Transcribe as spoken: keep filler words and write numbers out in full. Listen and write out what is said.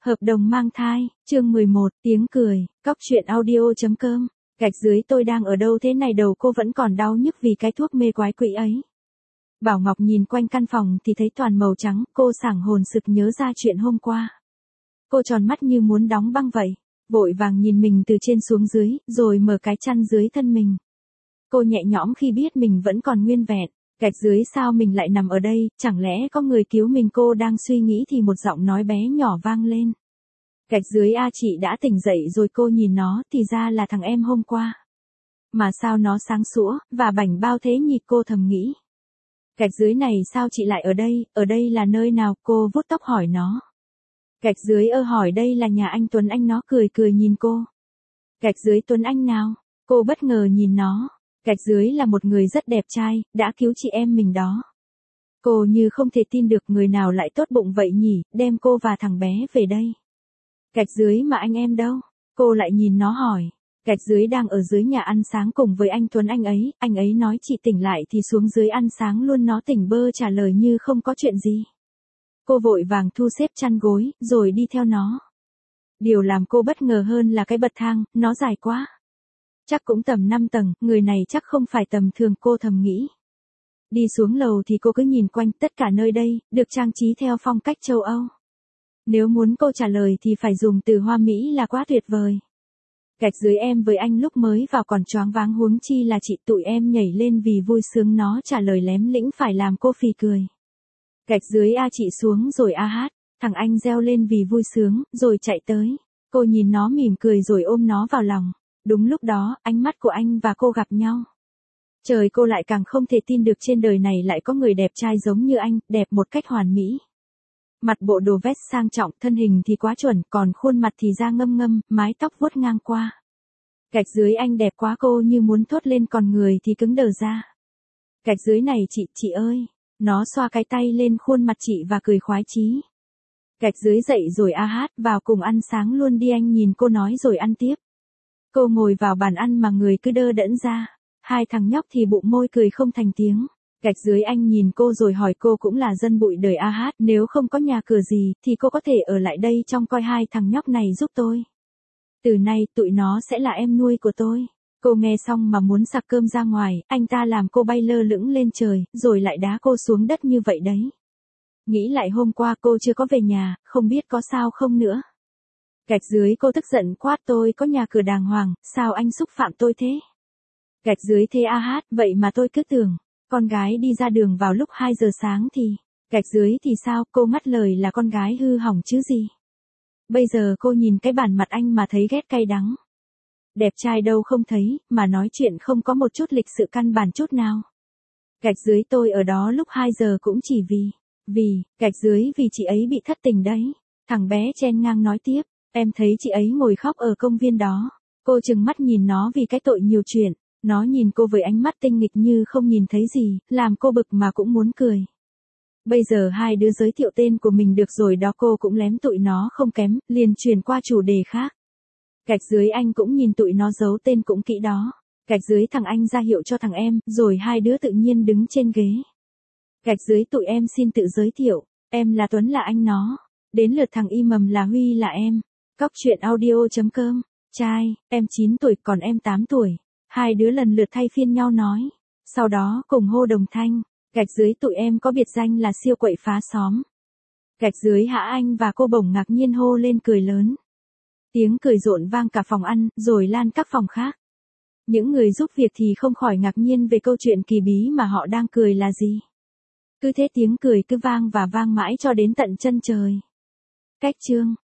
Hợp đồng mang thai, chương mười một, tiếng cười, cóc truyện audio.com, gạch dưới tôi đang ở đâu thế này đầu cô vẫn còn đau nhức vì cái thuốc mê quái quỷ ấy. Bảo Ngọc nhìn quanh căn phòng thì thấy toàn màu trắng, cô sảng hồn sực nhớ ra chuyện hôm qua. Cô tròn mắt như muốn đóng băng vậy, vội vàng nhìn mình từ trên xuống dưới, rồi mở cái chăn dưới thân mình. Cô nhẹ nhõm khi biết mình vẫn còn nguyên vẹn. Gạch dưới sao mình lại nằm ở đây, chẳng lẽ có người cứu mình? Cô đang suy nghĩ thì một giọng nói bé nhỏ vang lên. Gạch dưới a chị đã tỉnh dậy rồi. Cô nhìn nó thì ra là thằng em hôm qua. Mà sao nó sáng sủa, và bảnh bao thế nhỉ? Cô thầm nghĩ. Gạch dưới này sao chị lại ở đây, ở đây là nơi nào? Cô vuốt tóc hỏi nó. Gạch dưới ơ hỏi đây là nhà anh Tuấn Anh. Nó cười cười nhìn cô. Gạch dưới Tuấn Anh nào? Cô bất ngờ nhìn nó. Gạch dưới là một người rất đẹp trai, đã cứu chị em mình đó. Cô như không thể tin được người nào lại tốt bụng vậy nhỉ, đem cô và thằng bé về đây. Gạch dưới mà anh em đâu? Cô lại nhìn nó hỏi. Gạch dưới đang ở dưới nhà ăn sáng cùng với anh Tuấn Anh ấy, anh ấy nói chị tỉnh lại thì xuống dưới ăn sáng luôn. Nó tỉnh bơ trả lời như không có chuyện gì. Cô vội vàng thu xếp chăn gối, rồi đi theo nó. Điều làm cô bất ngờ hơn là cái bậc thang, nó dài quá. Chắc cũng tầm năm tầng, người này chắc không phải tầm thường, cô thầm nghĩ. Đi xuống lầu thì cô cứ nhìn quanh, tất cả nơi đây, được trang trí theo phong cách châu Âu. Nếu muốn cô trả lời thì phải dùng từ hoa mỹ là quá tuyệt vời. Gạch dưới em với anh lúc mới vào còn choáng váng, huống chi là chị. Tụi em nhảy lên vì vui sướng. Nó trả lời lém lĩnh phải làm cô phì cười. Gạch dưới a chị xuống rồi a hát. Thằng anh reo lên vì vui sướng, rồi chạy tới. Cô nhìn nó mỉm cười rồi ôm nó vào lòng. Đúng lúc đó, ánh mắt của anh và cô gặp nhau. Trời, cô lại càng không thể tin được trên đời này lại có người đẹp trai giống như anh, đẹp một cách hoàn mỹ. Mặt bộ đồ vest sang trọng, thân hình thì quá chuẩn, còn khuôn mặt thì da ngâm ngâm, mái tóc vuốt ngang qua. Gạch dưới anh đẹp quá, cô như muốn thốt lên, còn người thì cứng đờ ra. Gạch dưới này chị, chị ơi. Nó xoa cái tay lên khuôn mặt chị và cười khoái chí. Gạch dưới dậy rồi a hát, vào cùng ăn sáng luôn đi. Anh nhìn cô nói rồi ăn tiếp. Cô ngồi vào bàn ăn mà người cứ đơ đẫn ra. Hai thằng nhóc thì bụng môi cười không thành tiếng. Gạch dưới anh nhìn cô rồi hỏi, cô cũng là dân bụi đời a hát, nếu không có nhà cửa gì thì cô có thể ở lại đây trông coi hai thằng nhóc này giúp tôi. Từ nay tụi nó sẽ là em nuôi của tôi. Cô nghe xong mà muốn sặc cơm ra ngoài. Anh ta làm cô bay lơ lửng lên trời, rồi lại đá cô xuống đất như vậy đấy. Nghĩ lại hôm qua cô chưa có về nhà, không biết có sao không nữa. Gạch dưới cô tức giận quát, tôi có nhà cửa đàng hoàng, sao anh xúc phạm tôi thế? Gạch dưới thế a hát, vậy mà tôi cứ tưởng, con gái đi ra đường vào lúc hai giờ sáng thì, gạch dưới thì sao? Cô ngắt lời là con gái hư hỏng chứ gì. Bây giờ cô nhìn cái bản mặt anh mà thấy ghét cay đắng. Đẹp trai đâu không thấy, mà nói chuyện không có một chút lịch sự căn bản chút nào. Gạch dưới tôi ở đó lúc hai giờ cũng chỉ vì, vì, gạch dưới vì chị ấy bị thất tình đấy. Thằng bé chen ngang nói tiếp. Em thấy chị ấy ngồi khóc ở công viên đó. Cô trừng mắt nhìn nó vì cái tội nhiều chuyện. Nó nhìn cô với ánh mắt tinh nghịch như không nhìn thấy gì, làm cô bực mà cũng muốn cười. Bây giờ hai đứa giới thiệu tên của mình được rồi đó, cô cũng lém tụi nó không kém, liền chuyển qua chủ đề khác. Gạch dưới anh cũng nhìn tụi nó giấu tên cũng kỹ đó. Gạch dưới thằng anh ra hiệu cho thằng em, rồi hai đứa tự nhiên đứng trên ghế. Gạch dưới tụi em xin tự giới thiệu, em là Tuấn là anh nó. Đến lượt thằng y mầm là Huy là em. Cóc truyện audio.com, trai, em chín tuổi còn em tám tuổi. Hai đứa lần lượt thay phiên nhau nói. Sau đó cùng hô đồng thanh. Gạch dưới tụi em có biệt danh là siêu quậy phá xóm. Gạch dưới hả anh và cô bỗng ngạc nhiên hô lên cười lớn. Tiếng cười rộn vang cả phòng ăn, rồi lan các phòng khác. Những người giúp việc thì không khỏi ngạc nhiên về câu chuyện kỳ bí mà họ đang cười là gì. Cứ thế tiếng cười cứ vang và vang mãi cho đến tận chân trời. Cách chương